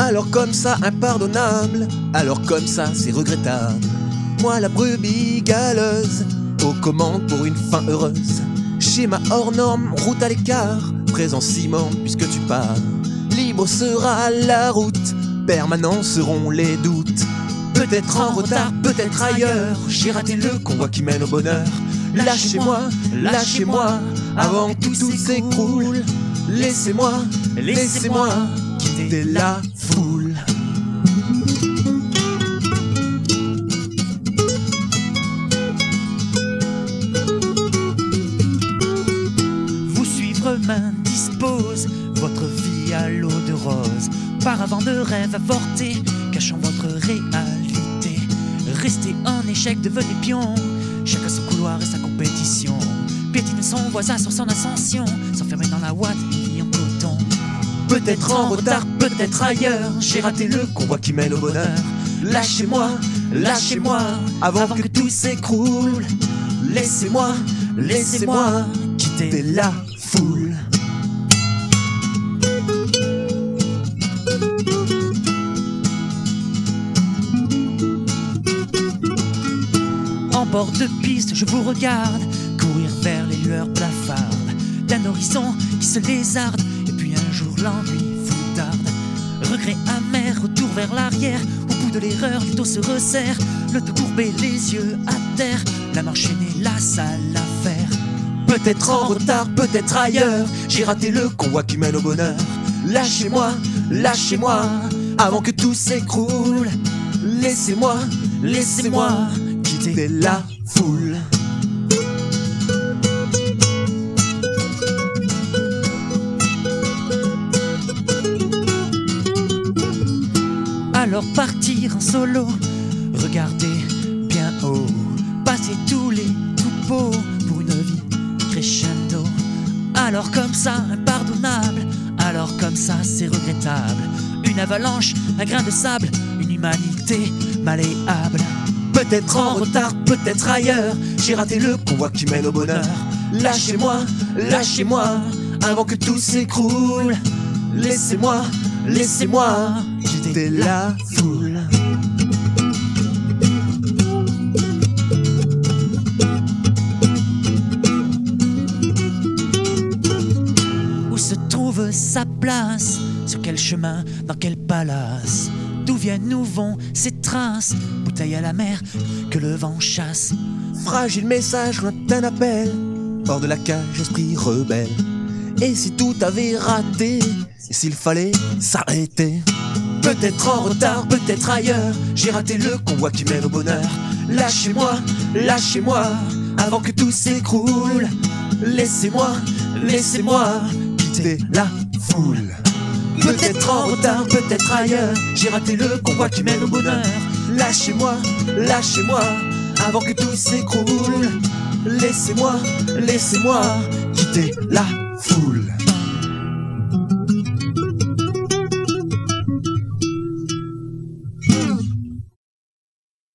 Alors comme ça impardonnable, alors comme ça c'est regrettable. Moi la brebis galeuse, aux commandes pour une fin heureuse. Schéma hors norme, route à l'écart, présent ciment puisque tu pars. Libre sera la route, permanents seront les doutes. Peut-être en retard, peut-être ailleurs, j'ai raté le convoi qui mène au bonheur. Lâchez-moi, lâchez-moi, avant que tout s'écroule. Laissez-moi, laissez-moi quitter la foule. Vous suivre m'indispose, votre vie à l'eau de rose. Paravent de rêve avorté, cachant votre réalité. Restez en échec, devenez pion. Chacun son couloir et sa compétition. Piétine son voisin sur son ascension. S'enfermer dans la ouate, une vie en coton. Peut-être en retard, peut-être ailleurs, j'ai raté le convoi qui mène au bonheur. Lâchez-moi, lâchez-moi, avant que tout s'écroule. Laissez-moi, laissez-moi quitter la foule. En bord de piste, je vous regarde courir vers les lueurs blafardes d'un horizon qui se lézarde. Et puis un jour l'ennui vous tarde. Regret amer, retour vers l'arrière. Au bout de l'erreur, le dos se resserre. Le dos courbé, les yeux à terre. La main enchaînée, la sale affaire. Peut-être en retard, peut-être ailleurs, j'ai raté le convoi qui mène au bonheur. Lâchez-moi, lâchez-moi, avant que tout s'écroule. Laissez-moi, laissez-moi quitter la foule. Alors partir en solo, regardez bien haut, passer tous les troupeaux pour une vie crescendo. Alors comme ça impardonnable, alors comme ça c'est regrettable. Une avalanche, un grain de sable, une humanité malléable. Peut-être en retard, peut-être ailleurs, j'ai raté le convoi qui mène au bonheur. Lâchez-moi, lâchez-moi, avant que tout s'écroule. Laissez-moi, laissez-moi quitter la foule. Où se trouve sa place? Sur quel chemin? Dans quel palace? D'où viennent, où vont ces traces? Bouteille à la mer que le vent chasse. Fragile message, lointain appel, hors de la cage, esprit rebelle. Et si tout avait raté, et s'il fallait s'arrêter? Peut-être en retard, peut-être ailleurs, j'ai raté le convoi qui mène au bonheur. Lâchez-moi, lâchez-moi, avant que tout s'écroule. Laissez-moi, laissez-moi quitter la foule. Peut-être en retard, peut-être ailleurs, j'ai raté le convoi qui mène au bonheur. Lâchez-moi, lâchez-moi, avant que tout s'écroule. Laissez-moi, laissez-moi quitter la foule.